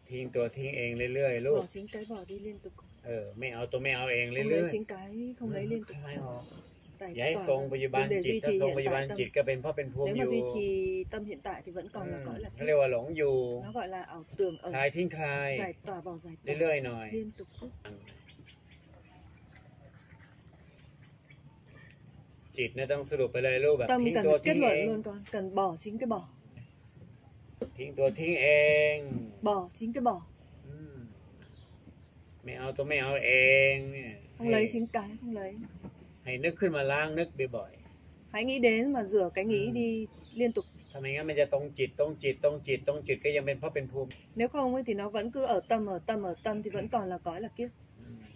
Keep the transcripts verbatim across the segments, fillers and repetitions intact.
ทิ้งตัวทิ้งเองเรื่อยๆลูก bỏ chính cái bỏ đi liên tục เออไม่เอาตัวไม่เอาเอง không เรื่ lấy อย chính cái không lấy liên tục ๆคลายออก giải อย่าให้ tỏa ทรง ra. ปัจจุบัน Đừng để จิต duy ถ้า trì ทรง hiện ปัจจุบัน tại tâm. จิตก็เป็นเพราะเป็นภูมิ Nếu อ mà ยู่ duy trì tâm hiện tại thì vẫn còn là gọi là เขา kiếp. เรียกว่าหลงอยู่ Nó gọi là ảo tưởng คลาย ở ทิ้งคลาย giải tỏa bỏ giải เรื่ tỏa อยๆหน่อย liên tục phút. จิตเนี่ยต้องสรุปไปเลยลูกแบบ Tâm ทิ้ง cần ตัว phải ทิ้ kết งเอ luận ง luôn con, cần bỏ chính cái bỏ, ทิ้งตัวทิ้งเอง bỏ chính cái bỏ, อืมไม่เอาตัวไม่เอาเองเนี่ย không lấy chính cái không lấy. ให้นึกขึ้นมาล้างนึกบ่อย Hãy nghĩ đến mà rửa cái nghĩ Ừ. đi liên tục. ๆทำไมงั้นมันจะตรงจิตตรงจิตตรงจิตตรงจิตก็ยังเป็นเพราะเป็นภูมิ Nếu không ấy thì nó vẫn cứ ở tâm ở tâm ở tâm thì vẫn còn là cõi là kiếp. อืม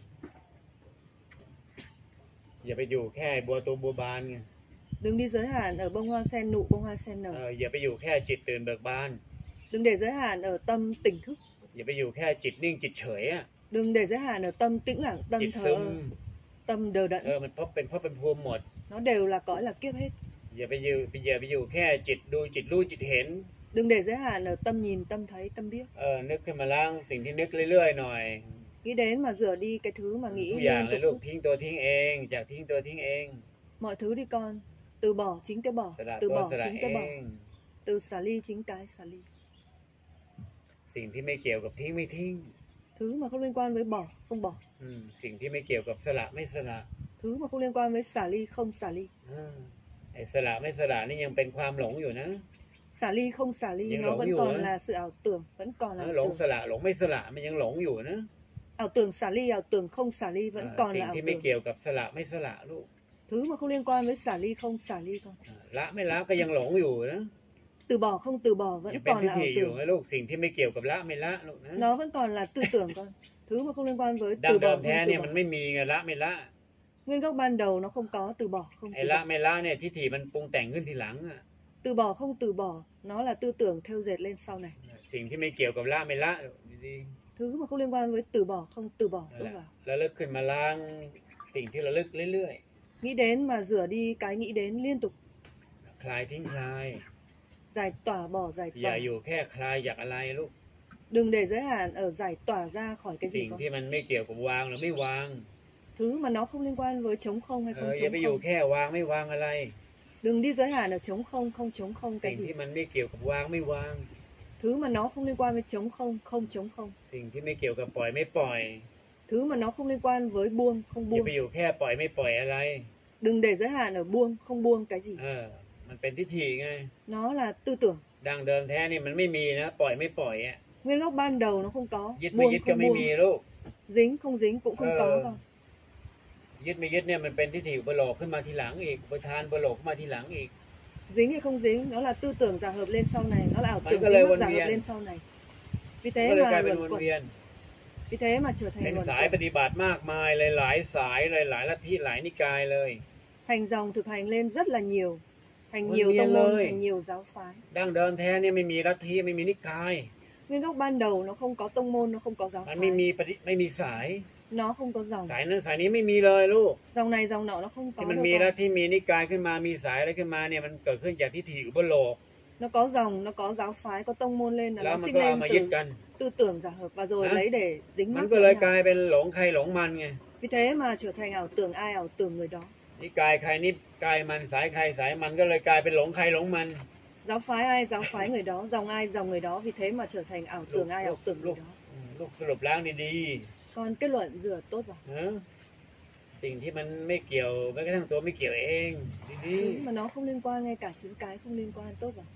อย่าไปอยู่แค่บัวตูมบัวบานไง Đừng đi giới hạn ở bông hoa sen nụ bông hoa sen เอ nở. ออย่าไปอยู่แค่จิตตื่นเบิกบาน Đừng để giới hạn ở tâm tỉnh thức. อย่าไปอยู่แค่จิตนิ่งจิตเฉยอ่ะ Đừng để giới hạn ở tâm tĩnh lặng, จิ tâm ต thờ ซึม ơ, tâm đờ เออ đẫn. มันเพราะเป็นเพราะเป็นภูมิหมด Nó đều là cõi là kiếp hết. อย่าไปอยู่อย่าไปอยู่แค่จิตดูจิตรู้จิตเห็น Đừng để giới hạn ở tâm nhìn, tâm thấy, tâm biết. เออนึกขึ้นมาล้างสิ่งที่นึกเรื่อยๆหน่อย Nghĩ đến mà rửa đi cái thứ mà ทุ nghĩ กอย่าง liên เลย tục ลูก phút. ทิ้งตัวทิ้งเองจากทิ้งตัวทิ้งเอง Mọi thứ đi con. Từ bỏ chính cái bỏ, สละ từ ตัว bỏ สละ chính เอ cái bỏ, ง từ xả ly chính cái xả ly. สิ่งที่ไม่เกี่ยวกับทิ้งไม่ทิ้ง Thứ mà không liên quan với bỏ, không bỏ. อืมสิ่งที่ไม่เกี่ยวกับสละไม่สละ Thứ mà không liên quan với xả ly, không xả ly. อ่าไอ้สละไม่สละนี่ยังเป็นความหลงอยู่นะ Xả ly không xả ly Nhưng nó lỗi vẫn nhiều còn á. là sự ảo tưởng, vẫn còn เอ là อ ảo หลง tưởng. สละหลงไม่สละมันยังหลงอยู่นะ Ảo tưởng xả ly, ảo tưởng không xả ly vẫn อ่า còn สิ่ง là ảo ที่ไม่ tưởng. เกี่ยวกับสละไม่สละลูก Thứ mà không liên quan với xả ly, không xả ly con. อ่าละไม่ละก็ยังหลงอยู่นะ Từ bỏ không từ bỏ ยั vẫn งเป็น còn ทิฏ là ฐิ ảo อยู่ tưởng. นะลูกสิ่งที่ไม่เกี่ยวกับละไม่ละลูกนะ Nó vẫn còn là tư tưởng con. Thứ mà không liên quan với ดั้ง từ เดิ bỏ ม không แท้ từ เนี่ย bỏ. มันไม่มีไงละไม่ละ Nguyên gốc ban đầu nó không có từ bỏ không ไอ้ từ ละ bỏ. ไม่ละเนี่ยทิฏฐิมันปรุงแต่งขึ้นทีหลังอ่ะ Từ bỏ không từ bỏ, nó là tư tưởng theo dệt lên sau này. สิ่งที่ไม่เกี่ยวกับละไม่ละดี Thứ mà không liên quan với từ bỏ không từ bỏ ๆนั่น tốt แหละ vào. แล้วลึกขึ้นมาล้างสิ่งที่ระลึกเรื่อย Nghĩ đến mà rửa đi cái nghĩ đến liên tục. ๆคลายทิ้งคลาย Giải tỏa bỏ giải อย่า tỏa. อยู่แค่คลายจากอะไรลูก Đừng để giới hạn ở giải tỏa ra khỏi cái สิ่ gì ง con. ที่มันไม่เกี่ยวกับวางหรือไม่วาง Thứ mà nó không liên quan với chống không hay เอ không ออย่า chống ไปอยู่ không. แค่วางไม่วางอะไร Đừng đi giới hạn ở chống không, không chống không สิ่ cái งที่ gì. มันไม่เกี่ยวกับวางไม่วาง Thứ mà nó không liên quan với chống không, không chống không. สิ่งที่ไม่เกี่ยวกับปล่อยไม่ปล่อย Thứ mà nó không liên quan với buông, không อย่า buông. ไปอยู่แค่ปล่อยไม่ปล่อยอะไร Đừng để giới hạn ở buông, không buông cái gì. เออมันเป็นทิฏฐิไง Nó là tư tưởng. ดั้งเดิมแท้นี่มันไม่มีนะปล่อยไม่ปล่อยอ่ะ Nguyên gốc ban đầu nó không có. ยึดไม่ Buông ยึดก็ không ไม่ buông. มีลูก Dính không dính cũng không Ờ. có con. ยึดไม่ยึดเนี่ยมันเป็นทิฏฐิอุปโลกขึ้นมาทีหลังอีกอุปทานอุปโลกขึ้นมาทีหลังอีก Dính hay không dính, nó là tư tưởng giả hợp lên sau này, nó là ảo Vẫn tưởng có lời dính mắc quân giả hợp viên. lên sau này. Vì ก็ thế เลยกลา mà ยเป็น luẩn วน quẩn. เวียน Vì thế mà trở เป็น thành สาย luẩn ป quẩn. ฏิบัติมากมายหลายๆสายหลายๆลัทธิหลายนิกายเลย Thành dòng thực hành lên rất là nhiều. Thành Quân nhiều viên tông môn, ơi. thành nhiều giáo phái. ดั้งเดิมแท้เนี่ยไม่มีลัทธิไม่มีนิกาย Nguyên gốc ban đầu nó không có tông môn, nó không có giáo มันไม่มี phái. ปฏิไม่มีสาย Nó không có dòng. สายนั้นสายนี้ไม่มีเลยลูก Dòng này dòng nọ nó không ที่ có มัน đâu มีลัท con. ธิมีนิกายขึ้นมามีสายอะไรขึ้นมาเนี่ยมันเกิดขึ้นจากทิฏฐิอุปโลก Nó có dòng, nó có giáo phái, có tông môn lên là แล้ว nó มัน sinh ก็เอา lên มายึด từ กัน tư tưởng giả hợp và rồi Hả? lấy để dính มัน mắc ก็ vào เลยก nhau. ลายเป็นหลงใครหลงมันไง Vì thế mà trở thành ảo tưởng ai ảo tưởng người đó. นิกายใครนิกายมันสายใครสายมันก็เลยกลายเป็นหลงใครหลงมัน Giáo phái ai giáo phái người đó, dòng ai dòng người đó, vì thế mà trở thành ảo tưởng ai ảo tưởng người đó. อืมลูกสรุปล้างดี Còn kết luận rửa tốt vào. ๆนะสิ่งที่มันไม่เกี่ยวแม้กระทั่งตัวไม่เกี่ยวเองดี Thứ mà nó không liên quan, ngay cả chính cái không liên quan tốt vào.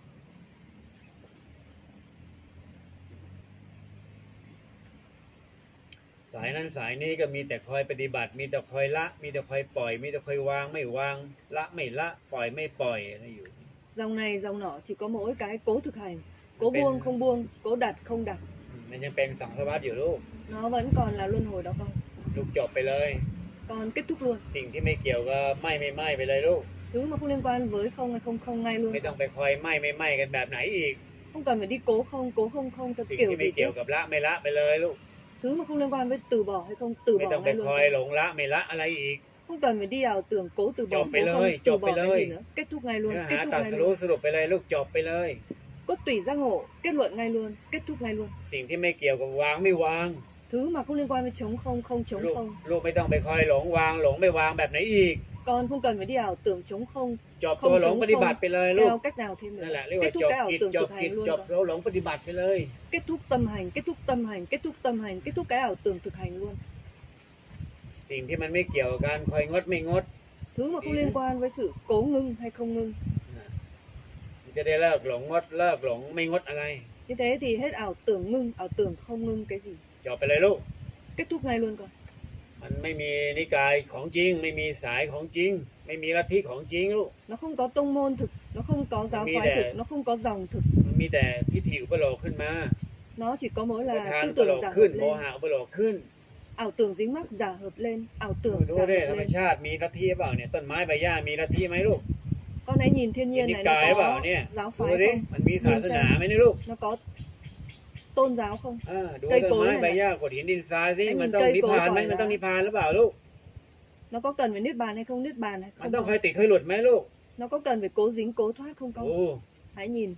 ๆสายนั้นสายนี้ก็มีแต่คอยปฏิบัติ มีแต่คอยละ มีแต่คอยปล่อย มีแต่คอยวางไม่วาง ละไม่ละปล่อยไม่ปล่อยอะไรอยู่ Dòng này dòng nọ chỉ có mỗi cái cố thực hành, cố Bên- buông không buông, cố đặt không đặt. อืมมันยังเป็นสังสารวัฏอยู่ลูก Nó vẫn còn là luân hồi đó con. ลูกจบไปเลย Con kết thúc luôn. สิ่งที่ไม่เกี่ยวก็ไม่ไม่ไม่ไปเลยลูก Thứ mà không liên quan với không hay không không ngay luôn. ไม่ต้อง con. ไปคอยไม่ไม่ไม่กันแบบไหนอีก Không cần phải đi cố không, cố không không theo สิ่ง kiểu ที่ไม่ gì เกี่ยว tiếp. กับละไม่ละไปเลยลูก Thứ mà không liên quan với từ bỏ hay không từ ไม่ bỏ ต้องไป ngay ค luôn. อย con. หลงละไม่ละอะไรอีก Không cần phải đi ảo tưởng cố từ bỏ, Chộp cố ไปเลย không từ chộp bỏ ไป cái เลย gì nữa. Kết thúc ngay luôn, เนื้อ kết หา thúc ตัด ngay สรู้ luôn. สรุปไปเลยลูกจบไปเลย cốt tủy giác ngộ, kết luận ngay luôn, kết thúc ngay luôn. สิ่งที่ไม่เกี่ยวกับวางไม่วาง Thứ mà không liên quan với trống không, không ลู trống ก không. ลูกไม่ต้องไปคอยหลงวางหลงไม่วางแบบไหนอีก Con không cần phải đi ảo tưởng trống không, จบตัว không หลง trống ปฏิบั không ติไปเลยลูก theo cách nào thêm นั่น nữa. แหละเรียก Kết ว่า thúc จบ cái ảo กิจ tưởng จ thực บกิจ hành luôn จบ con. เราหลงปฏิบัติไปเลย Kết thúc tâm hành, kết thúc tâm hành, kết thúc tâm hành, kết thúc cái ảo tưởng thực hành luôn. สิ่งที่มันไม่เกี่ยวกับการคอยงดไม่งด Thứ mà không liên quan với sự cố ngưng hay không ngưng. มันจะได้เลิกหลงงดเลิกหลงไม่งดอะไร Như thế thì hết ảo tưởng ngưng, ảo tưởng không ngưng cái gì. จบไปเลยลูก Kết thúc ngay luôn con. มันไม่มีนิกายของจริง ไม่มีสายของจริง ไม่มีลัทธิของจริงลูก Nó không có tông môn thực, nó không có giáo Nghĩ phái để- thực, nó không có dòng thực. มันมีแต่ทิฏฐิอุปโลกขึ้นมา Nó chỉ có mỗi ประ là ธาน tư อุปโล tưởng ก giả ขึ้น hợp โม lên. หะอุปโลกขึ้น Ảo tưởng dính mắc giả hợp lên, ảo tưởng ดู giả ดิ hợp ธรรม lên. ชาติมีลัทธิเปล่าเนี่ยต้นไม้ใบหญ้ามีลัทธิไหมลูก Con hãy nhìn thiên มี nhiên นิ này กาย nó เปล่า có เนี่ย giáo ดู phái ดิ không? มันมีศาสนาไหมเนี่ยลูก Nó có tôn giáo không? อ่าดู cây ต้น cối ไม้ này ใบ này. หญ้ากดหินดินทรายสิ Hãy มัน nhìn ต้อง cây นิพ cối พานไหม cỏ มันต้อง lá. นิพพานหรือเปล่าลูก Nó có cần phải niết bàn hay không niết bàn hay มัน không ต้องเค con? ยติดเคยหลุดไหมลูก Nó có cần phải cố dính cố thoát không โอ้ con? Hãy nhìn,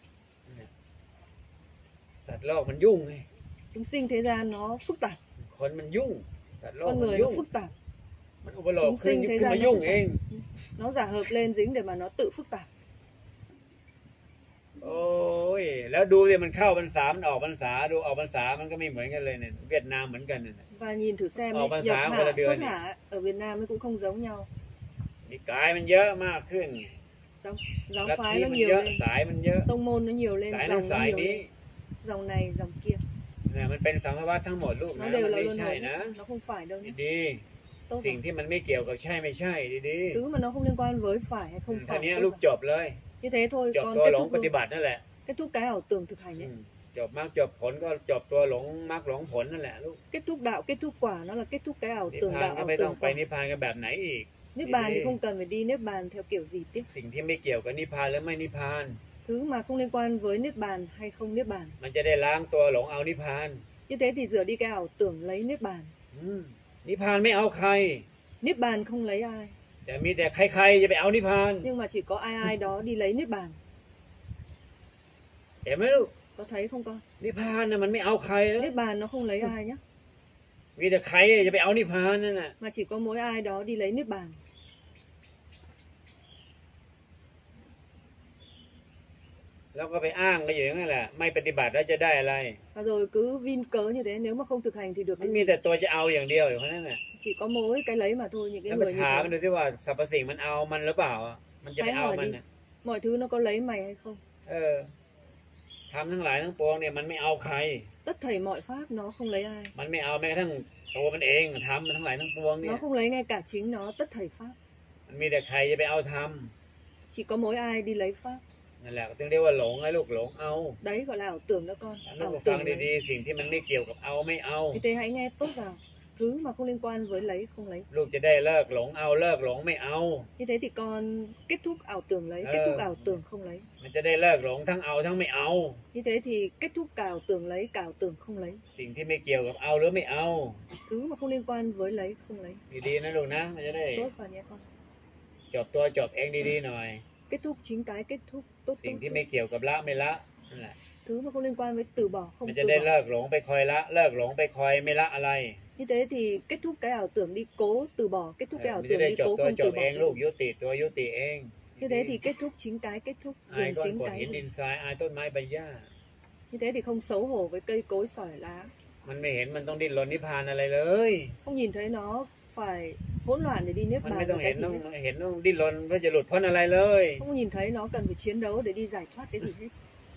สัตว์โลกมันยุ่งไง chúng sinh thế gian nó phức tạp, คนมันยุ่ง สัตว์โลก con มัน người nó ยุ่ง phức tạp. มันอุปโลก Chúng ขึ้น sinh thế ขึ้น gian มา nó ยุ่ง phức เอง tạp. Nó giả hợp lên dính để mà nó tự phức tạp. โอ้ยแล้วดูสิมันเข้าพรรษามันออกพรรษาดูออกพรรษามันก็ไม่เหมือนกันเลยเนี่ยเวียดนามเหมือนกันเนี่ย Và nhìn thử xem Ờ, ấy, ban nhập sáng hạ, của là đưa xuất này. hạ ở Việt Nam ấy cũng không giống nhau. นิกายมันเยอะมากขึ้น Giáo, giáo ลัท phái ธิ nó มัน nhiều เยอะ lên, สายมันเยอะ tông môn nó nhiều lên, สายนั้น dòng nó สาย nhiều นี้ lên, dòng này, dòng kia. เนี่ยมันเป็นสังสารวัฏทั้งหมดลูก Nó นะ đều มัน là ไม่ luân ใช่ hồi นะ hết, nó không phải đâu nhé. ดี Tốt ๆสิ่ง rồi. ที่มันไม่เกี่ยวกับใช่ไม่ใช่ดี Thứ mà nó không liên quan với phải hay ๆ không ท่า phải. นี้ Tốt ลูก rồi. จบเลย Như thế thôi, จบ con ตัว kết หลง thúc ป luôn. ฏิบัตินั่นแหละ Kết thúc cái ảo tưởng thực hành อื ấy. มจบมรรคจบผลก็จบตัวหลงมรรคหลงผลนั่นแหละลูก Kết thúc đạo, kết thúc quả, nó là kết thúc cái ảo นิพ tưởng พาน đạo, ก็ ảo ไม่ต้อง tưởng ไป quả. นิพพานกันแบบไหนอีก Niết bàn thì Đi. không cần phải đi niết bàn theo kiểu gì tiếp. สิ่งที่ไม่เกี่ยวกับนิพพานและไม่นิพพาน Thứ mà không liên quan với niết bàn hay không niết bàn. มันจะได้ล้างตัวหลงเอานิพพาน Như thế thì rửa đi cái ảo tưởng lấy niết bàn. อืมนิพพานไม่เอาใคร Niết bàn không lấy ai, แต่มีแต่ใครๆจะไปเอานิพพาน nhưng mà chỉ có ai ai đó đi lấy niết bàn. เห็นไหมลูก Có thấy không con? นิพพานน่ะมันไม่เอาใครนะ Niết bàn nó không lấy ai nhá, มีแต่ใครจะไปเอานิพพานนั่นน่ะ mà chỉ có mỗi ai đó đi lấy niết bàn. แล้วก็ไปอ้างกันอยู่อย่างนั้นแหละไม่ปฏิบัติแล้วจะได้อะไร Và rồi cứ vin cớ như thế, nếu mà không thực hành thì được มัน cái มี gì? แต่ตัวจะเอาอย่างเดียวอยู่แค่นั้นน่ะ Chỉ có mỗi cái lấy mà thôi, những แล้ว cái ไป người như ถามมัน thế. ดูสิว่าสรรพสิ่งมันเอามันหรือเปล่าอ่ะมันจะไป Hãy เอา hỏi มัน đi, น่ะ mọi thứ nó có lấy mày hay không? เออทำทั้งหลายทั้งปวงเนี่ยมันไม่เอาใคร Tất thảy mọi pháp nó không lấy ai. มันไม่เอาแม้กระทั่งตัวมันเองทำมันทั้งหลายทั้งปวงเนี่ Nó ย không lấy ngay cả chính nó, tất thảy pháp. มันมีแต่ใครจะไปเอาท Chỉ có mỗi ai đi lấy pháp. ำนั่นแหละก็ต้องเรียกว่าหลงไอ้ลูกหลงเอา Đấy gọi là ảo tưởng đó con. ลูก Ảo ก็ฟัง tưởng ดี đấy. ๆสิ่งที่มันไม่เกี่ยวกับเอาไม่เอา Như thế hãy nghe tốt vào. Thứ mà không liên quan với lấy, không lấy. ลูกจะได้เลิกหลงเอาเลิกหลงไม่เอา Như thế thì con kết thúc ảo tưởng lấy, kết Ờ. thúc ảo tưởng không lấy. มันจะได้เลิกหลงทั้งเอาทั้งไม่เอา Như thế thì kết thúc cả ảo tưởng lấy, cả ảo tưởng không lấy. สิ่งที่ไม่เกี่ยวกับเอาหรือไม่เอา Thứ mà không liên quan với lấy, không lấy. ดีๆนะลูกนะมันจะได้ Tốt vào nhé con. จบตัวจบเองดีๆหน่อย Kết thúc chính cái kết thúc tốt สิ่ง tốt. ที่ tốt. ไม่เกี่ยวกับละไม่ละนั่นแหละ Thứ mà không liên quan với từ bỏ, มั không นจะ từ ได้ bỏ. เลิกหลงไปคอยละ เลิกหลงไปคอยไม่ละอะไร Như thế thì kết thúc cái ảo tưởng đi cố từ bỏ, kết thúc เอ cái อ ảo มันจะ tưởng ได้ đi จบ cố ตัว không จ từ บ bỏ. เองลูกยุติตัวยุติเอง Như thế thì kết thúc chính cái kết thúc, อาย hưởng ก้อน chính กด cái หินดิ hưởng. นทรายอายต้นไม้ใบหญ้า Như thế thì không xấu hổ với cây cối sỏi lá. มันไม่เห็นมันต้องดิ้นรนนิพพานอะไรเลย Không nhìn thấy nó phải hỗn loạn để đi niết มันไม่ bàn ต้อง với เห็ cái น gì ต้อง hết. เห็นต้องดิ้นรนเพื่อจะหลุดพ้นอะไรเลย Không nhìn thấy nó cần phải chiến đấu để đi giải thoát cái gì hết.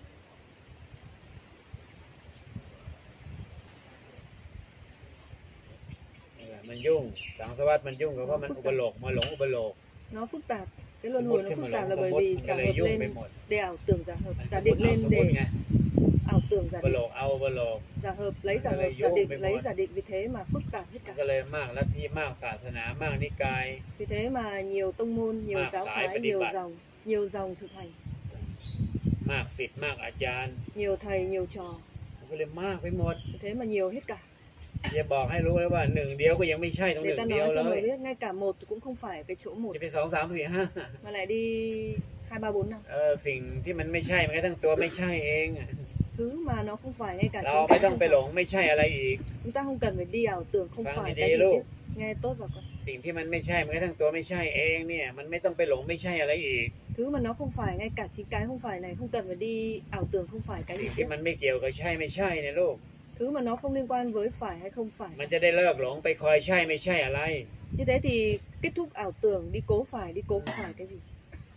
นี่แหละมันยุ่งสังสารวัฏมันยุ่งก็เพราะมันอุปโลกมาหลงอุปโลก Nó phức tạp. Cái สม luân ม hồi ติ nó ขึ้น phức มาหล tạp ง là สม bởi มติ vì มันก็ giả เลย hợp ยุ่งไป lên หมด để ảo tưởng giả hợp, มัน giả สมม định ติเอา lên สมมติ để ไง ảo tưởng giả อุป định. โลกเอาอุปโลก Giả hợp lấy giả Nó hợp, lại giả vô định với lấy một. giả định, vì thế mà phức tạp hết มัน cả. ก็เลยมากลัทธิมากศาสนามากนิกาย Vì thế mà nhiều tông môn, nhiều Mạc giáo phái phái, phải đi nhiều bật. dòng, nhiều dòng thực hành, มากศิษย์มากอาจารย์ nhiều thầy, nhiều trò. มันก็เลยมากไปหมด Vì thế mà nhiều hết cả. จะบอกให้รู้เลยว่าหนึ่งเดียวก็ยังไม่ใช่ต้องห Để นึ่ง ta เดียว nói เล cho ย người biết ngay cả một thì cũng không phải cái chỗ một, จะเป็นสองสามสี่ห้า mà lại đi hai ba bốn năm. เออสิ่งที่มันไม่ใช่มันก็ทั้งตัวไม่ใช่เองอะ Thứ mà nó không phải ngay cả เรา chính ไม่ cái ต้อง không ไป phải. หลงไม่ใช่อะไรอีก Chúng ta không cần phải đi ảo tưởng không Vâng, phải đi cái gì luôn. tiếp. Nghe tốt vào con. สิ่งที่มันไม่ใช่มันก็ทั้งตัวไม่ใช่เองเนี่ยมันไม่ต้องไปหลงไม่ใช่อะไรอีก Thứ mà nó không phải ngay cả chính cái không phải này không cần phải đi ảo tưởng không phải cái สิ่ gì งที่ tiếp. มันไม่เกี่ยวกับใช่ไม่ใช่เนี่ยลูก Thứ mà nó không liên quan với phải hay không phải. มันจะได้เลิกหลงไปคอยใช่ไม่ใช่อะไร Như thế thì kết thúc ảo tưởng đi cố phải đi cố phải cái gì.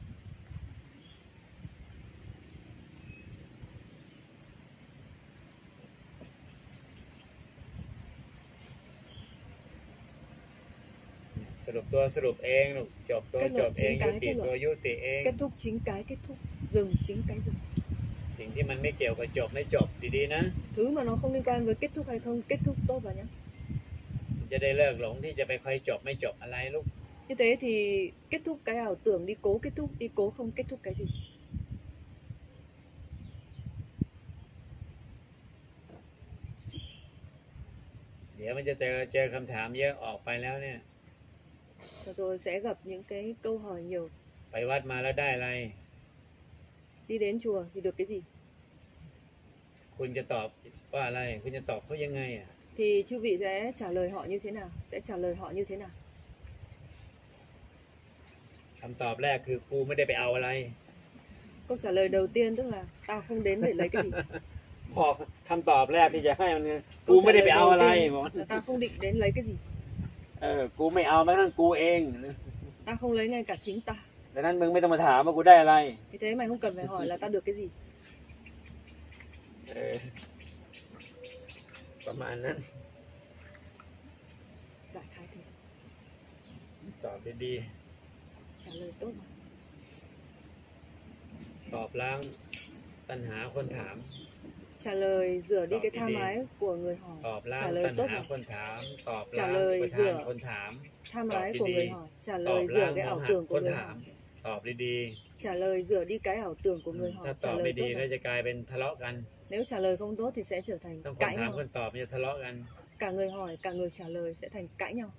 สรุปตัวสรุปเองลูกจบตัว Kết จ luận บเอง chính ยุ cái ติ kết ตัว luận. ยุติเอง Kết thúc chính cái kết thúc. Dừng chính cái dừng. สิ่งที่มันไม่เกี่ยวกับจบไม่จบดีๆนะ Thứ mà nó không liên quan với kết thúc hay không kết thúc tốt vào nhé. จะได้เลิกหลงที่จะไปคอยจบไม่จบอะไรลูก Như thế thì kết thúc cái ảo tưởng đi cố kết thúc đi cố không kết thúc cái gì. เดี๋ยวมันจะเจอเจอคำถามเยอะออกไปแล้วเนี่ย Và rồi sẽ gặp những cái câu hỏi nhiều. ไปวัดมาแล้วได้อะไร Đi đến chùa thì được cái gì. คุณจะตอบว่าอะไร คุณจะตอบเขายังไงอ่ะ Thì chư vị sẽ trả lời họ như thế nào. Sẽ trả lời họ như thế nào. คำตอบแรกคือกูไม่ได้ไปเอาอะไร Câu trả lời đầu tiên tức là tao không đến để lấy cái gì. บอกคำตอบแรกที่จะให้มันคือกู Câu ไม่ trả ได้ lời ไปเอา đầu อะไร tiên บอก là tao không định đến lấy cái gì. เออกูไม่เอาแม้กระทั่งกูเอง Tao không lấy ngay cả chính ta. ดังนั้นมึงไม่ต้องมาถามว่ากูได้อะไร Vì thế mày không cần phải hỏi là tao được cái gì. เออประมาณนั้น Đại khái thế. ตอบดี Trả lời tốt mà. ๆตอบล้างตัณหาคนถาม Trả lời rửa đi Tỏ cái cái tham đi. ái của người hỏi. ตอบล้าง Trả lời ตัณ tốt หา mà. คนถาม ตอบ trả ล้าง lời ประธาน rửa คนถาม tham Tỏ ái đi của đi. người hỏi. Trả ตอบ lời ล้าง rửa cái โม ảo หะ tưởng ค của น người ถาม hỏi. ตอบดี Trả lời rửa đi cái ảo tưởng của ๆ người ถ้า hỏi. ตอบ Trả ไม่ lời ดี tốt ก็ mà. จะกลายเป็นทะเลาะกัน Nếu trả lời không tốt thì sẽ trở thành ต้องคน cãi ถาม nhau. คนตอบมันจะทะเลาะกัน Cả người hỏi cả người trả lời sẽ thành cãi nhau.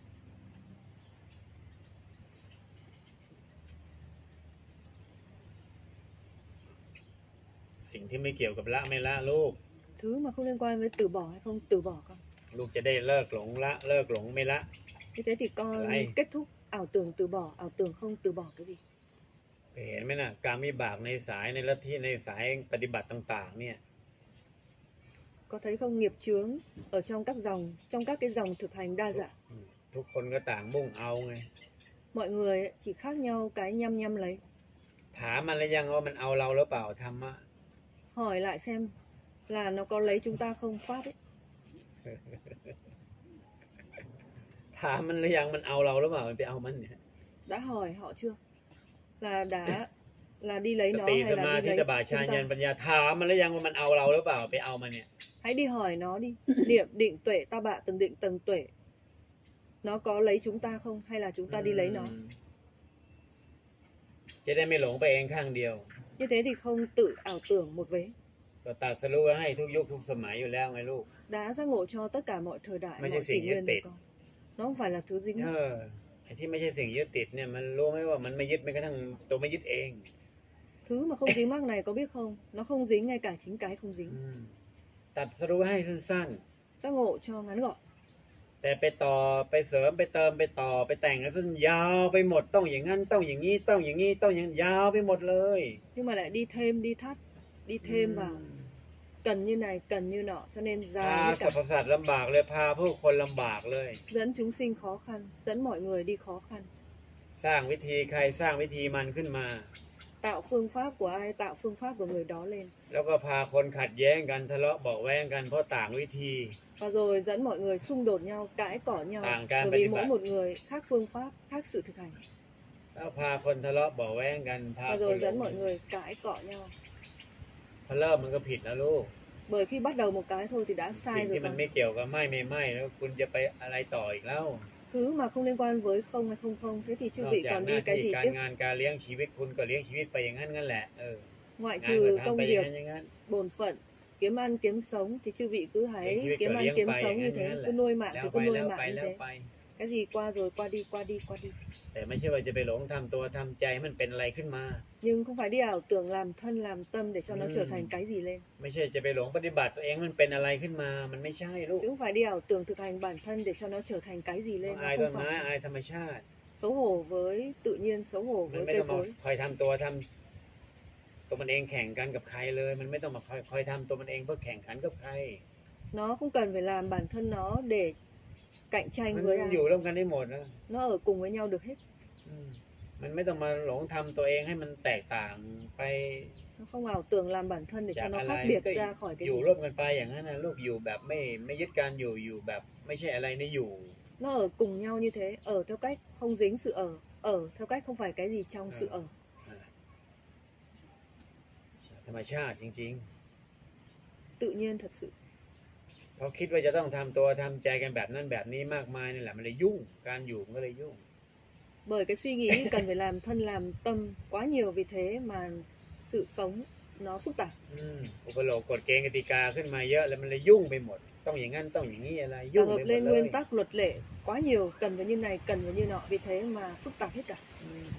สิ่งที่ไม่เกี่ยวกับละไม่ละลูก Thứ mà không liên quan với từ bỏ hay không từ bỏ con. ลูกจะได้เลิกหลงละเลิกหลงไม่ละ Như thế thì con Lại. kết thúc ảo tưởng từ bỏ, ảo tưởng không từ bỏ cái gì. เห็นไหมนะการวิบากในสายในลัทธิในสายปฏิบัติต่างๆ เนี่ย Có thấy không, nghiệp chướng ở trong các dòng, trong các cái dòng thực hành đa dạng. ทุกคนก็ต่างมุ่งเอาไง Mọi người ấy chỉ khác nhau cái nhăm nhăm lấy. ถามมันแล้วยังว่ามันเอาเราหรือเปล่าธรรมะ Hỏi lại xem là nó có lấy chúng ta không pháp ấy. ถามมันหรือยังมันเอาเราหรือเปล่ามันไปเอามันเนี่ย Đã hỏi họ chưa? Là đã là đi lấy ส nó ติ hay ส là มา đi ธิ lấy ตบะฌาน chúng ญาณ ta? ปัญญาถามมันหรือยังว่ามันเอาเราหรือเปล่าไปเอามันเนี่ย Hãy đi hỏi nó đi. Niệm, định, tuệ, ta bạ, từng định, tầng tuệ. Nó có lấy chúng ta không hay là chúng ta đi lấy nó? จะได้ไม่หลงไปเองข้างเดียว Như thế thì không tự ảo tưởng một vế. ก็ตรัสรู้ไว้ให้ทุกยุคทุกสมัยอยู่แล้วไงลูก Đã giác ngộ cho tất cả mọi thời đại, Mấy mọi cái gì kỷ nhất nguyên của tịt. con. Nó không phải là thứ dính เอ mắc. อไอ้ที่ไม่ใช่สิ่งยึดติดเนี่ยมันรู้ไหมว่ามันไม่ยึดแม้กระทั่งตัวไม่ยึดเอง Thứ mà không dính mắc này có biết không? Nó không dính ngay cả chính cái không dính. อืมตัดสรู้ให้สั้น Giác ngộ cho ngắn gọn. ๆ แต่ไปต่อไปเสริมไปเติมไปต่อไปแต่งกันสั้นยาวไปหมดต้องอย่างนั้นต้องอย่างนี้ต้องอย่างนี้ต้องอย่างยาวไปหมดเลย Nhưng mà lại đi thêm, đi thắt, đi thêm อืม vào. Cần như này, cần như nọ. Cho nên พา dài สร hết รพ cả. สัตว์ลำบากเลยพาผู้คนลำบากเลย Dẫn chúng sinh khó khăn, dẫn mọi người đi khó khăn. สร้างวิธีใครสร้างวิธีมันขึ้นมา Tạo phương pháp của ai, tạo phương pháp của người đó lên. แล้วก็พาคนขัดแย้งกันทะเลาะเบาะแว้งกันเพราะต่างวิธี Và rồi dẫn mọi người xung đột nhau, cãi cỏ nhau. Tàng can Bởi vì bạch mỗi bạch. một người khác phương pháp, khác sự thực hành. แล้วพาคนทะเลาะเบาะแว้งกันพา Và คน rồi หล dẫn ง mọi người cãi cọ nhau. พอเริ่มมันก็ผิดแล้วลูก Bởi khi bắt đầu một cái thôi thì đã สิ่ sai ง rồi ที่มัน con. ไม่เกี่ยวกับไม่ไม่ไม่แล้วคุณจะไปอะไรต่ออีกแล้ว Thứ mà không liên quan với không hay không không, thế thì น chư อก vị จาก còn หน้า đi cái ที่ gì การ tiếp? งานการเลี้ยงชีวิตคุณก็เลี้ยงชีวิตไปอย่างนั้นงั้นแหละเออ Ngoại งานก็ trừ ทำ công ไปอย่าง việc, นั้นอย่างนั้น bổn phận, kiếm ăn kiếm sống thì chư vị cứ Liếng hãy chi biết kiếm cờ ăn liếng kiếm bay, sống như ngắn thế, ngắn cứ là nuôi mạng แล้ว thì ไป cứ nuôi แล้ว mạng ไป như แล้ว thế. ไป Cái gì qua rồi qua đi qua đi qua đi. แต่ไม่ใช่ว่าจะไปหลงทำตัวทำใจให้มันเป็นอะไรขึ้นมา Nhưng không phải đi ảo tưởng làm thân làm tâm để cho nó trở Ừ. thành cái gì lên. ไม่ใช่จะไปหลงปฏิบัติตัวเองมันเป็นอะไรขึ้นมา มันไม่ใช่ลูก Chứ không phải đi ảo tưởng thực hành bản thân để cho nó trở thành cái gì ต้อ lên. ง Nó อาย không ต้นไม้ phải. อายธรรมชาติ Xấu hổ với tự nhiên, xấu hổ มัน với ไม่ cây ต้องมา cối. คอยทำตัวทำตัวมันเองแข่งกันกับใครเลย มันไม่ต้องมาคอยคอยทำตัวมันเองเพื่อแข่งขันกับใคร Nó không cần phải làm bản thân nó để cạnh มัน tranh với อยู่ ai. ร่วมกันได้หมดนะ Nó ở cùng với nhau được hết. อืมมันไม่ต้องมาหลงทำตัวเองให้มันแตกต่างไป Nó không ảo tưởng làm bản thân để จา cho ก nó อะไร khác มัน biệt ก็ ra khỏi cái อยู่ gì. ร่วมกันไปอย่างนั้นนะลูกอยู่แบบไม่ไม่ยึดการอยู่อยู่แบบไม่ใช่อะไรในอยู่ Nó ở cùng nhau như thế, ở theo cách không dính sự ở, ở theo cách không phải cái gì trong sự ở. ธรรมชาติจริง Tự nhiên thật sự. ๆเพราะคิดว่าจะต้องทำตัวทำใจกันแบบนั้นแบบนี้มากมายนี่แหละมันเลยยุ่งการอยู่มันก็เลยยุ่ง Bởi cái suy nghĩ cần phải làm thân làm tâm quá nhiều, vì thế mà sự sống nó phức tạp. อืมอุปโลกกฎเกณฑ์กติกาขึ้นมาเยอะแล้วมันเลยยุ่งไปหมด ต้องอย่างนั้นต้องอย่างนี้อะไร Và ยุ่งไป hợp หมด lên เลย nguyên tắc luật lệ quá nhiều, cần phải như này, cần phải như nọ, vì thế mà phức tạp hết cả. อืม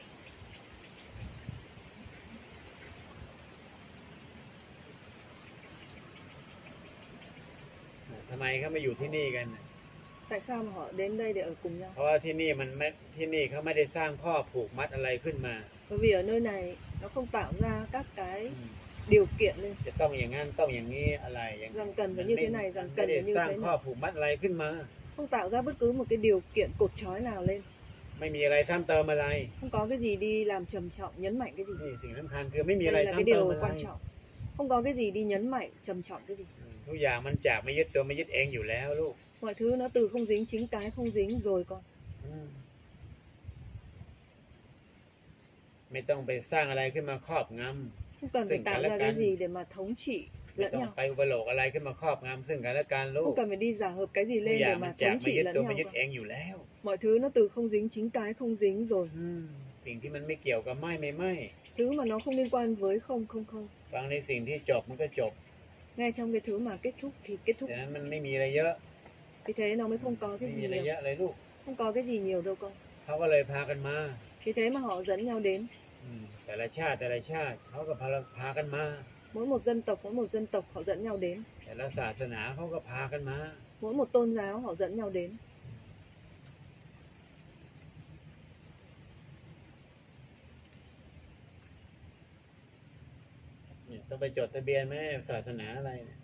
ทำไมเขามาอยู่ที่นี่กันน่ะ Tại sao mà họ đến đây để ở cùng nhau? เพราะว่าที่นี่มันไม่ที่นี่เขาไม่ได้สร้างข้อผูกมัดอะไรขึ้นมา Bởi vì ở nơi này nó không tạo ra các cái อืม điều kiện lên จะต้องอย่างนั้นต้องอย่างนี้อะไรอย่าง rằng cần phải như thế này, มั rằng ไม่ cần ได้ phải như สร้าง thế ข้อ này. ผูกมัดอะไรขึ้นมา Không tạo ra bất cứ một cái điều kiện cột trói nào lên. ไม่มีอะไรซ้ำเติมอะไร Không có cái gì đi làm trầm trọng, nhấn mạnh cái gì. นี่สิ่งสำคัญคือไม่มีอะไร Đây là cái ซ้ำเติม điều อะไร quan trọng. Không có cái gì đi nhấn mạnh, trầm trọng cái gì. อืมทุกอย่างมันจากไม่ยึดตัวไม่ยึดเองอยู่แล้วลูก Mọi thứ nó từ không dính chính cái không dính rồi con. อืมไม่ต้องไปสร้างอะไรขึ้นมาครอบง Không cần phải Dừng tạo cả lớp ra cái canh. gì để mà thống trị ำไม่ lẫn ต้อง nhau. ไปอุปโลกอะไรขึ้นมาครอบงำซึ่งกันและกันลู Không ก cần phải đi giả hợp cái gì ทุก lên อย่า để งมัน mà จาก thống ไม่ trị ยึด lẫn ตัวไม่ nhau. ยึด con. เองอยู่แล้ว Mọi thứ nó từ không dính chính cái không dính rồi. อืมสิ่งที่มันไม่เกี่ยวกับไม่ไม่ไม่ Thứ mà nó không liên quan với không không không. ฟังในสิ่งที่จบมันก็จบ Ngay trong cái thứ mà kết thúc thì kết thúc. ดังนั้นมันไม่มีอะไรเยอะ Vì thế nó mới không có ไม่ cái มี gì อะไรเย nhiều. อะเลยลูก Không có cái gì nhiều đâu con. เขาก็เลยพากันมา Vì thế mà họ dẫn nhau đến. อืมแต่ละชาติแต่ละชาติเขาก็พาพากันมา Mỗi một dân tộc, mỗi một dân tộc họ dẫn nhau đến. แต่ละศาสนาเขาก็พากันมา Mỗi một tôn giáo họ dẫn nhau đến. เนี่ยต้องไปจดทะเบียนไหมศาสนาอะไรเนี่ย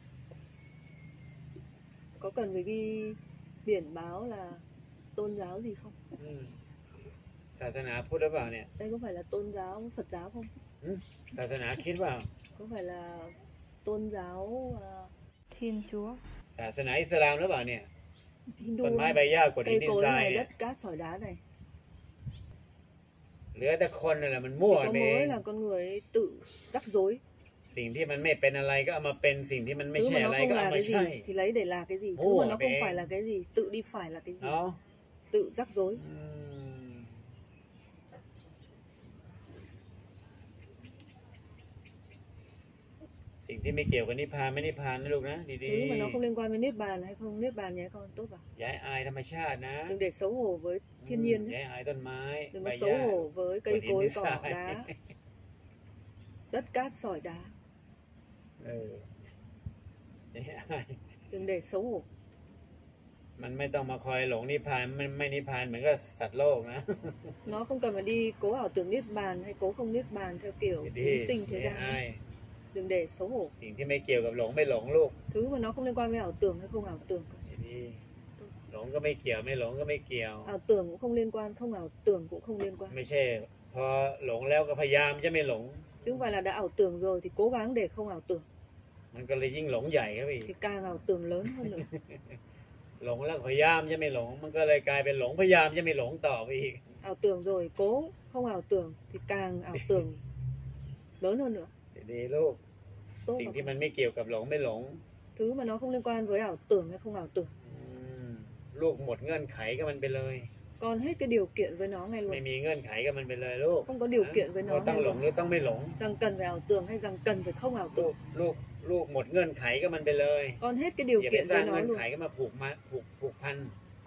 Có cần phải ghi biển báo là tôn giáo gì không? อืมศาสนาพุทธหรือเปล่าเนี่ย Đây có phải là tôn giáo Phật giáo không? ศาสนาคริดเปล่า Có phải là tôn giáo uh, Thiên Chúa, ศาสนาอิสลามหรือเปล่าเนี่ย Hindu ต้นไม้ không? ใบหญ้ากดดิน Cây ดิน cối ทราย này, เนี่ย đất cát sỏi đá này. เหลือแต่คนนั่นแหละมัน Chỉ มั่ว có ไปเอง mỗi là con người ấy tự rắc rối. สิ่งที่มันไม่เป็นอะไรก็เอามาเป็นสิ่งที่มันไม่ Thứ ใช่ mà อะ nó ไร không ก็เอา là มา cái ใช่ gì thì lấy để là cái gì. Thứ Ủa, mà nó không bé. phải là cái gì, tự đi phải là cái gì. เนาะ Tự rắc rối. อืมสิ่งที่ไม่เกี่ยวกับนิพพานไม่นิพพานนะลูกนะดี Thứ mà nó không liên quan với Niết Bàn hay không Niết Bàn nhé con, tốt vào. ๆย้ายอายธรรมชาตินะ Đừng để xấu hổ với อืม thiên nhiên nhé. ย้ายอายต้นไม้ Đừng ใบ có ห xấu ญ้า hổ với กด cây ดิน cối ดินท cỏ ราย đá, đất cát sỏi đá. เออย้ายอาย Đừng để xấu hổ. มันไม่ต้องมาคอยหลงนิพพานมันไม่นิพพานเหมือนกับสัตว์โลกนะ Nó không cần phải đi cố ảo tưởng Niết Bàn hay cố không Niết Bàn theo kiểu ดี chúng sinh thế ย้ายอา gian. ย Đừng để xấu hổ. สิ่งที่ไม่เกี่ยวกับหลงไม่หลงลูก Thứ mà nó không liên quan với ảo tưởng hay không ảo tưởng. ดีหลงก็ไม่เกี่ยวไม่หลงก็ไม่เกี่ยว Ảo tưởng cũng không liên quan, không ảo tưởng cũng không liên quan. ไม่ใช่ พอหลงแล้วก็พยายามจะไม่หลง Chứ không phải là đã ảo tưởng rồi thì cố gắng để không ảo tưởng. มันก็เลยยิ่งหลงใหญ่ครับพี่ Thì càng ảo tưởng lớn hơn nữa. หลงแล้วพยายามจะไม่หลง มันก็เลยกลายเป็นหลงพยายามจะไม่หลงต่อไปอีก Ảo tưởng rồi cố không ảo tưởng thì càng ảo tưởng lớn hơn nữa. ดีลูก Tốt สิ่ง vào. ที่มันไม่เกี่ยวกับหลงไม่หลง Thứ mà nó không liên quan với ảo tưởng hay không ảo tưởng. อืมลูกหมดเงื่อนไขกับมันไปเลย Con hết cái điều kiện với nó ngay ไม่ luôn. มีเงื่อนไขกับมันไปเลยลูก Không có điều kiện với เรา nó ต้อง ngay หลง luôn. หรือต้องไม่หลง Rằng cần phải ảo tưởng hay rằng cần phải không ảo ลูก tưởng. ลูกลูกหมดเงื่อนไขกับมันไปเลย Con hết cái điều อย่าไป kiện สร้าง với nó เงื่อน luôn. ไขก็มาผูกมาผูกผูกพัน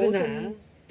ศาสนา chân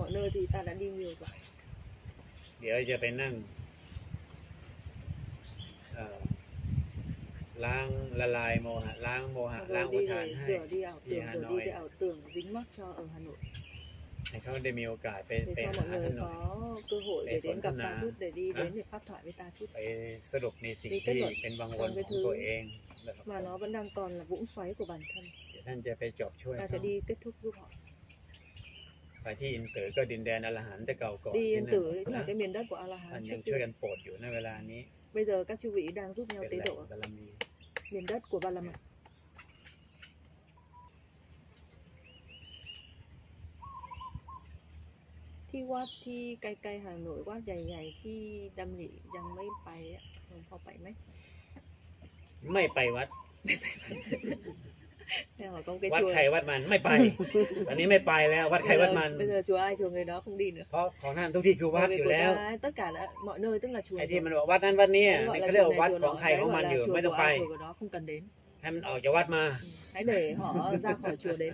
mọi nơi thì ta đã đi nhiều rồi. เดี๋ยวจะไปนั่งล้างละลายโมหะล้างโมหะล้าง rồi อุ đi ทาน rồi ให้ rửa đi ảo ที่ tưởng ฮา rửa น đi อย cái ảo tưởng dính mắc cho ở Hà Nội ให้เขาได้มีโอกาสไป để ไป cho หา mọi người ท่านหน่อย có cơ hội để để đến sổn gặp thân ta à. chút để đi Hả? đến để pháp thoại với ta chút ไปสรุปในสิ่ง đi kết ที่ luận เป็นวังวน trong cái ของตัว thứ เองนะครับ mà nó vẫn đang còn là vũng xoáy của bản thân เดี๋ยวท่านจะไปจบช่วย ta เขา sẽ đi kết thúc giúp họ ไปที่อินเตอร์ก็ดินแดนอรหันต์แต่เก่าก่อน đi ที่ yên นั่น tử ấy là นะ cái miền đất của A La ท่าน Hán ยัง trước ช่วย kia กันโปรดอยู่ในเวลานี้ bây giờ các chư vị đang giúp nhau เป็น tế แหล่ độ งบารมี miền đất của Ba La Mật ที่วัดที่ไกลๆห่างหน่วยวัดใหญ่ๆที่ดำริยังไม่ไปอะหลวงพ่อไปไหมไม่ไปวัด Hay hỏi có một cái วัด chùa ใครวัดมันไม่ไป ตอนนี้ไม่ไปแล้ววัดใคร bây วัด giờ, มัน bây giờ chùa ai chùa người đó không đi nữa เพราะของท่านทุกที่คือวัด bởi อ vì ยู่ của แล้ว ta tất cả đã, mọi nơi tức là chùa ไอ้ที่ rồi. มันบอกวัดนั้นวัดนี้ Đấy นี่ gọi เขา là เรียก chùa ว่าวั này ด chùa ของ nọ ใคร đấy ของ gọi มัน là อยู่ chùa ไม่ต้อง của ไป ai chùa của đó không cần đến ให้มันออกจากวัดมา hãy để họ ra khỏi chùa đến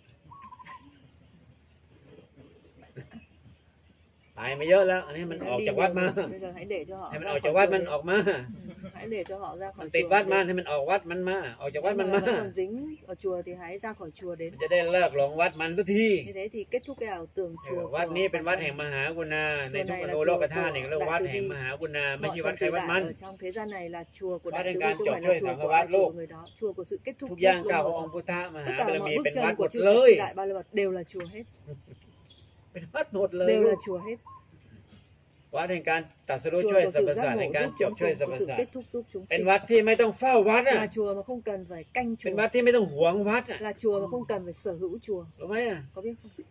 ตายมาเยอะแล้ว อันนี้มัน Người อ ta อก đi จากวัด nhiều มา rồi. Bây giờ hãy để cho họ ให้มัน ra ออก khỏi จากวัด chùa มัน đến. ออกมา Hãy để cho họ ra มัน khỏi ติด chùa วัดมา đến. ให้มันออกวัดมันมา ออกจากวัด Nếu มัน mà มา vẫn còn dính ở chùa thì hãy ra khỏi chùa đến มันจะได้เลิกหลงวัดมันสักที như thế thì kết thúc cái ảo tưởng เออ chùa วัด của นี้เป็นวัด bản แห่ง thân. มหากรุณาใน Chùa ทุก này อ là นุโลก chùa ธาตุนี่ của เรียกว่าวั Đại ด Từ แห่ง Bi. มหากรุณาไม่ Mọi ใช่วัด phần ใคร tử วัด đại มัน ở trong thế gian này là chùa của วัด Đại แห่ง Từ การ Bi chứ จ không บ phải ช่วย là สั chùa ง của ฆวั ai ตโล chùa ก của người đó chùa của sự kết thúc ทุกอย่าง luân ก้าวข hồi. ององค์พุทธมหา Tất บาร cả มี mọi เป็ bước นวัด chân หม của ด chư เล Phật ย chư Đại Ba La Mật đều là chùa hết เป็นวัดหมดเลย đều là chùa hết วัดแห่งการตรัสรู้ chùa ช่วย của สรร sự พสั giác ตว์ใน ngộ การ giúp จบ chúng ช่วย sinh สรร của พ sự สัต kết ว์ thúc giúp chúng เป็น sinh วัดที่ไม่ต้องเฝ้าวัดอ่ะ là chùa mà không cần phải canh เป็น chùa วัดที่ไม่ต้องหวงวัดอ่ะ là chùa mà không cần phải sở hữu chùa รู้ไหมอ่ะ có biết không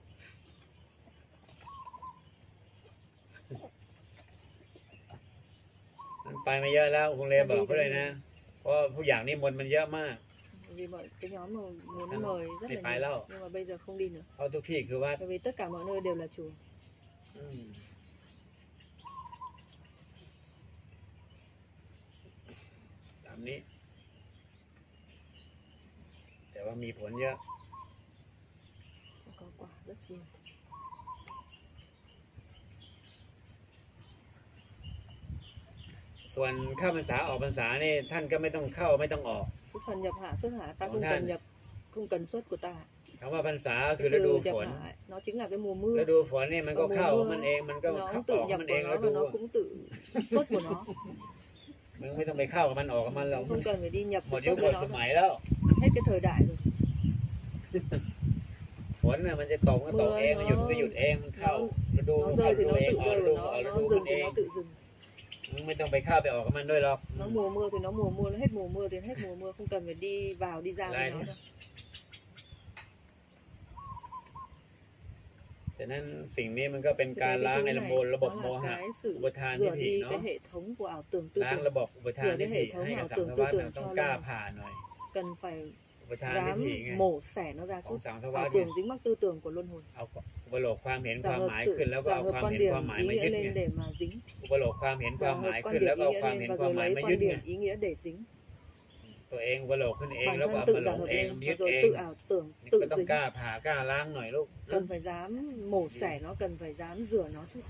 มันไปมาเยอะแล้วคงเลยบอกเขาเลยนะ เพราะผู้อย่างนี้มนต์มันเยอะมาก vì mọi cái nhóm mà muốn Sao? mời rất Đi là phải nhiều đâu? nhưng mà bây giờ không đi nữa เพราะทุกที่คือวัด bởi vì tất cả mọi nơi đều là chùa อืมตามนี้ แต่ว่ามีผลเยอะ sẽ có quả rất nhiều ส่วนเข้าพรรษาออกพรรษานี่ท่านก็ไม่ต้องเข้าไม่ต้องออก cái phần nhập hạ xuất hạ ta Còn không than. cần nhập không cần xuất của ta คำว่าพรรษาคือ cái ฤดู từ ฝ nhập น hạ nó chính là cái mùa mưa ฤดูฝนนี่มันก็ Còn mùa เข้า mưa มันเองมันก็ nó เข้า cũng อ tự อก nhập มัน của เองฤ nó ดู và nó cũng tự xuất của nó มึงไม่ต้องไปเข้ากับมันออกกับมันหรอก không cần phải đi nhập หมด xuất ยุคหม với ด nó ส đâu. มัยแล้ว hết cái thời đại rồi ฝนน่ะมันจะตกก็ตกเองมันหยุดก็หยุดเองมันเข้าฤดู nó เข้า rơi ฤ thì ดู nó เอง tự ออก rơi ฤดู của ออก nó ฤ nó ดูมัน dừng เอ thì ง nó tự dừng มึงไม่ต้องไปเข้าไปออกกับมันด้วยหรอก nó mùa mưa thì nó mùa mưa nó hết mùa mưa thì hết mùa mưa không cần phải đi vào đi ra với Lại nó thế. đâu แต่นั้นสิ่งนี้มันก็เป็น Thì การ cái ล้าง thứ ไอ้ này ระบบระบบ nó โม là หะ cái sự อุปทานทิฏ rửa ฐิ đi เนาะ cái hệ thống của ảo tưởng tư ล้าง tưởng ระบบอุปทาน Rửa ทิฏ cái ฐิ hệ thống ให้กับ ảo สัง tưởng ส tư วัฏ tưởng ต้อง cho กล้า là ผ่าหน่อย cần phải อุปทานทิฏ dám ฐิไง mổ xẻ nó ra ของ chút สังสวัฏ ảo เนี่ย tưởng dính mắc tư tưởng của luân hồi เอาอุปโลกความเห็นควา giả ม hợp หมาย sự ขึ้นแล้วก็ giả เอา hợp ความ quan เห็น điểm ความหมาย ý มา nghĩa ยึดไง lên để mà dính อุปโลกความเห็นความ giả หมาย hợp ขึ้น quan แล้ว điểm ก็ ý เอา nghĩa ความ lên เห็น và ความ rồi หมาย lấy มา quan ยึดไง điểm ý nghĩa để dính ตัวเองอุปโลกขึ้นเอง bản แล้วก็ thân เอา tự มาหล giả ง hợp เอง lên มายึ và ด rồi เอง tự ảo tưởng นี่ tự ก็ต้อง dính กล้าผ่ากล้าล้างหน่อยลูก cần phải dám mổ xẻ nó cần phải dám rửa nó chút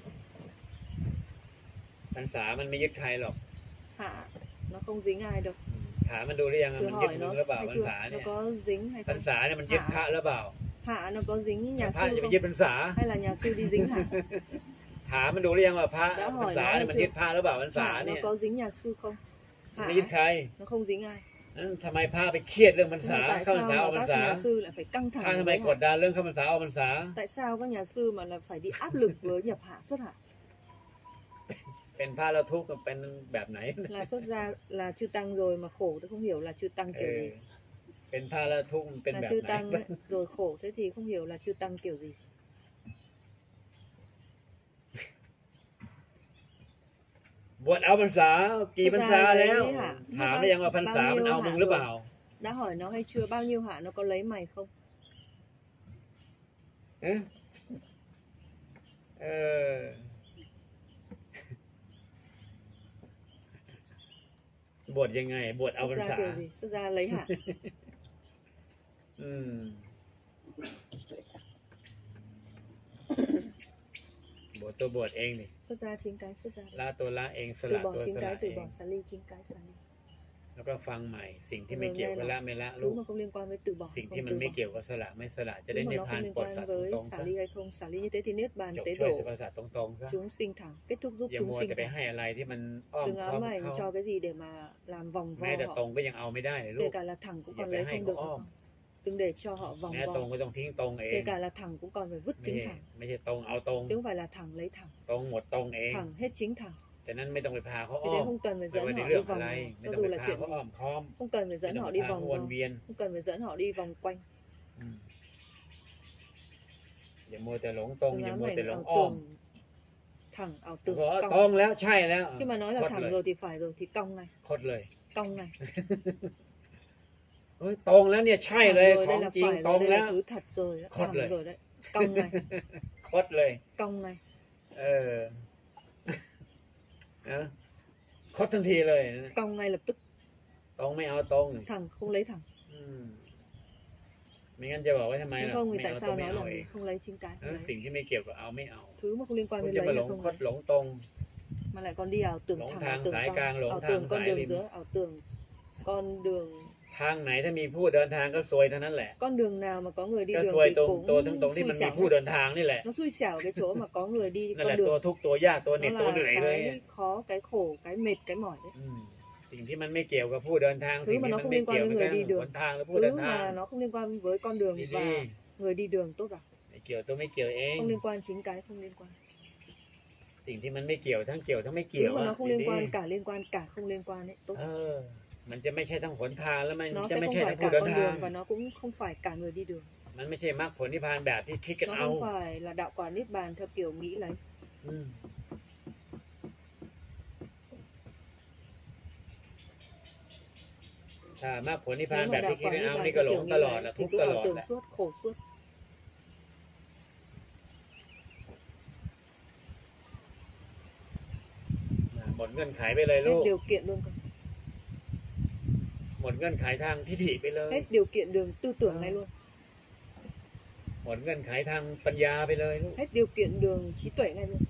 พรรษามันไม่ยึดใครหรอก hạ nó không dính ai đâu ถามมันดูหรือยัง thử มันยึด hỏi มึ nó งหรือเปล่า hay พรร chưa ษา nó เนี่ย có dính hay พรร không ษาเนี่ยมันยึดพระหรือเปล่า hạ nó có dính nhà พระ sư จะไป không ยึดพรรษา hay là nhà sư đi dính hạ ถามมันดูหรือยังว่าพระ đã พรร hỏi ษา nó เนี่ย hay มัน chưa ยึดพระหรือเปล่าพรรษา hạ เนี่ nó ย có dính nhà sư không มัน hạ ไม่ยึดใคร nó không dính ai นั้นทำไมพระไปเครียดเรื่องพรร nhưng ษา mà tại เข้าพรร sao ษาออก mà พรร các ษา nhà sư lại phải căng พระ thẳng ทำไม với กด hạ ดันเรื่องเข้าพรรษาออกพรรษา tại sao các nhà sư mà là phải đi áp lực với nhập hạ xuất hạ เป็นพระแล้วทุกข์มันเป็นแบบไหน là xuất gia là chư tăng rồi mà khổ tôi không hiểu là chư tăng เอ kiểu อ gì เป็นพระแล้วทุกข์มันเป็น là แบบ chư ไหน tăng ấy, rồi khổ thế thì không hiểu là chư tăng kiểu gì บวชเอาพรรษากี่พรรษาแล้ว Thực ra đấy hả? ถามได้ยังว่าพรรษามันเอามึงหรือเปล่า đã hỏi nó hay chưa bao nhiêu hạ nó có lấy mày không เอ๊ะเออ บวชยังไง บวชเอาพร xuất ร gia ษา kiểu gì xuất gia lấy hạ อืม บวชตัวบวชเองนี่ xuất gia chính cái xuất gia ละตัวละเองส từ ละ bỏ ตัว chính สละ cái เอ từ ง bỏ xả ly chính cái xả ly แล้วก็ฟังใหม่สิ่งที่ไม่เกี่ยวกับละไม่ละ thứ ลูก mà không liên quan với từ bỏ สิ่ง không ที่มัน từ ไม่ bỏ เกี่ยวกับสละไม่สละจะ thứ ได้ mà นิพ nó พา không น liên ปลด quan สัตว์ với ตรงๆ xả ซะ ly hay không xả ly như thế thì niết bàn จบ tế ช่วย độ สรรพสัตว์ตรงๆซะ chúng sinh thẳng kết thúc giúp อย่า chúng มัว sinh แต่ไป thẳng ให้อะไรที่มันอ้อม đừng ค้อม ám ảnh เขา cho cái gì để mà làm vòng แม้ vo แต่ตร họ งก็ยังเอาไม่ได้เลยลู kể ก cả là thẳng cũng อย่า còn ไป lấy ให้ không เขา được อ้อ nữa ม con đừng để cho họ vòng แม้ตรง vo ก็ต้องทิ้งตรงเอ kể ง cả là thẳng cũng còn phải vứt ไม่ chính ใช่ thẳng ไม่ใช่ตรงเอาตรง chứ không phải là thẳng lấy thẳng ตรงหมดตรงเอง thẳng hết chính thẳng แต่นั้นไม่ต้องไปพาเขา thì อ้ thế อม không cần phải ไม่ dẫn ว่าใน họ เรื่ đi องอะ vòng ไร vòng ไม่ cho ต้อง dù ไป là พา chuyện เขา gì อ้อมค้อม không cần phải ไม่ dẫn ต้อง họ ไป đi พาเขา vòng วน vo เวียน không cần phải dẫn họ đi vòng quanh อืมอย่ามัวแต่หลงตรง đừng อย่า ám มัวแต่ ảnh หลง ảo อ้อม tưởng thẳng ảo บ tưởng อกว่า cong ตรงแล้วใช่แล้ว khi mà nói là คด thẳng เลย rồi thì phải rồi thì cong này คดเลย cong này เฮ้ยตรงแล้วเนี่ยใช่ thẳng เลย rồi ขอ đây ง là จริง phải ตร rồi ง đây แล้ là ว thứ thật rồi đấy. Khót thẳng lời. rồi đấy cong này คดเลย cong này เออนะคดทันทีเลยนะ cong ngay lập tức ตรงไม่เอาตรง thẳng không lấy thẳng อืมไม่งั้นจะบอกว่าทำไม nếu ล่ะ không thì ไม่ tại เอาตร sao งไม่ nói เอา là เอ mình ง không lấy chính cái เอ không อ lấy สิ่งที่ไม่เกี่ยวกับเอาไม่เอา thứ mà không liên quan คุณ với จะ lấy มาหล là ง không คด lấy หลงตรง mà lại còn đi ảo tưởng Lỗng thẳng thang ảo tưởng sải cong càng, lỗng ảo thang tưởng con sải đường lim. giữa ảo tưởng con đường ทางไหนถ้ามีผู้เดินทางก็ซวยเท่านั้นแหละ con đường nào mà có người đi ก็ đường ซวย thì ตรง cũng ตัวทั้งตรงที่ xui มันมี xẻo ผู้ hết. เดินทางนี่แหละ nó xui xẻo cái chỗ mà có người đi นั่นแห con ละตัว đường ทุกข์ตัวยากตัวเหน็ด nó ตัว là เหนื่อยเลย cái khó cái khổ cái mệt cái mỏi đấy อืมสิ่งที่มันไม่เกี่ยวกับผู้เดินทาง Thứ สิ่ง mà ที่ nó มัน không ไม่ liên quan เกี่ยว với กับ người đi ห đường นทางหรือผู้เดิ thứ นทาง mà nó không liên quan với con đường Đi và đi. người đi đường tốt vào ไม่เกี่ยวตัวไม่เกี่ยวเอง không liên quan chính cái không liên quan สิ่งที่มันไม่เกี่ยวทั้งเกี่ยวทั้งไม่เกี่ยว thứ mà nó อะ không ดี liên quan cả liên quan cả không liên quan ấy tốt ๆเออ มันจะไม่ใช่ทั้งหนทางแล้วมัน nó จะ sẽ ไม่ không ใช่ phải ทั้ง cả ผู้เดิน con ทาง đường và nó cũng không phải cả người đi đường มันไม่ใช่มรรคผลนิพพานแบบที่คิดกัน nó เอา không phải là đạo quả niết bàn theo kiểu nghĩ lấy อืมถ้ามรรคผลนิพพาน nếu แบ mà บ đạo ที่คิด quả กัน niết เอา bàn นี่ก็ theo หล kiểu ง nghĩ ตลอด lấy ละ thì ทุกข์ cứ ตล ảo อด tưởng แหละ suốt khổ suốt หมดเงื่อนไขไปเลย hết ลูก điều kiện luôn cơ หมดเงื่อนไขทางทิฏฐิไปเลย hết điều kiện đường tư tưởng này luôn หมดเงื่อนไขทางปัญญาไปเลยลูก hết điều kiện đường trí tuệ ngay luôn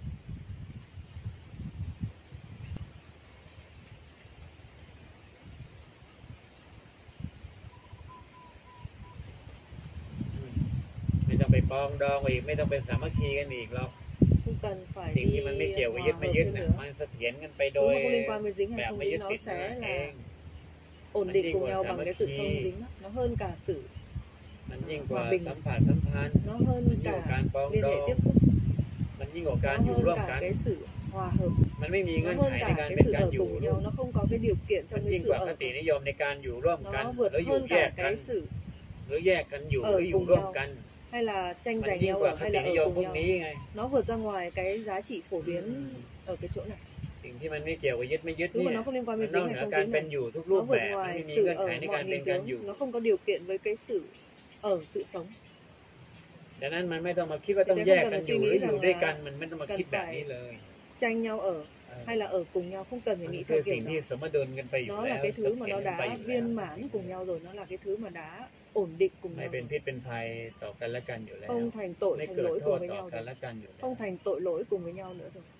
ไม่ต้องไปปองดองอีกไม่ต้องเป็นสามัคคีกันอีกหรอก không cần phải สิ่ง đi ที่มันไม่เกี่ยวกับ hòa ยึดไม่ hợp ยึด thêm น่ะ nữa มันเสถียรกันไปโด thứ ย mà không liên quan với dính แบ hay บ không ไม่ยึด dính nó ติดนั่ sẽ นเอ là ง ổn Nó định đi cùng qua nhau xã bằng hội cái sự khi- không dính đó. Nó hơn cả sự มันยิ่งกว่า hòa bình สัมผัสสัมพันธ์ nó hơn มันยิ่งกว่าการ cả ปอง liên ดอ hệ ง tiếp xúc มันยิ่งกว่าการ nó อยู่ hơn ร่วม cả กัน cái sự hòa hợp มันไม่มี nó เงื่อน hơn ไขใน cả การ cái เป็น sự การ ở อยู่ cùng nhau nó không có cái điều kiện มัน trong ยิ่ cái ง sự กว่า ở ค của ติ nó. นิยมในการอยู่ร่วมกัน Nó vượt หรืออยู่ hơn แย cả กกัน cái sự หรือแยกกันอยู่ห ở รืออยู่ cùng ร่วม nhau กัน hay là tranh มัน giành ยิ่ง nhau กว่า ở ค hay ติ là นิ ở ยม cùng พวก nhau นี้ไง nó vượt ra ngoài cái giá trị phổ biến ở cái chỗ này สิ่งที่มันไม่เกี่ยวกับยึดไม่ยึด thứ เนี่ mà ย nó không liên quan มั với นนอก dính เห hay นือ không การ dính เป็น này อยู่ทุกรู nó ป vượt แบบไม่ ngoài มี sự เงื่อนไข ở ในการ mọi เป็น hình การอยู่ tướng nó không có điều kiện với cái sự ở sự sống ดังนั้นมันไม่ต้องมาคิดว่าต้อง Thì แย thế ก không กั cần น phải อ suy ยู่หรื nghĩ ออยู่ rằng ด้วยกัน là มันไม่ต้องมา cần คิดแบบนี้ phải เลย tranh nhau ở เออ hay là ở cùng nhau không cần phải มัน nghĩ คือ theo สิ่ kiểu งที่ đó สมดุลกันไปอยู่ nó แล้ là ว cái thứ mà เสถีย nó รกันไป đã อยู่แล้ว viên mãn cùng nhau rồi nó là cái thứ mà đã ổn định cùng ไม่ nhau เป็น rồi. พิษเป็นภัยต่อกันและกันอยู่แล้ว không thành tội ไม่ thành เกิด lỗi โท cùng ษ với ต่อ nhau กัน rồi และกันอยู่แล้ว không thành tội lỗi cùng với nhau nữa rồi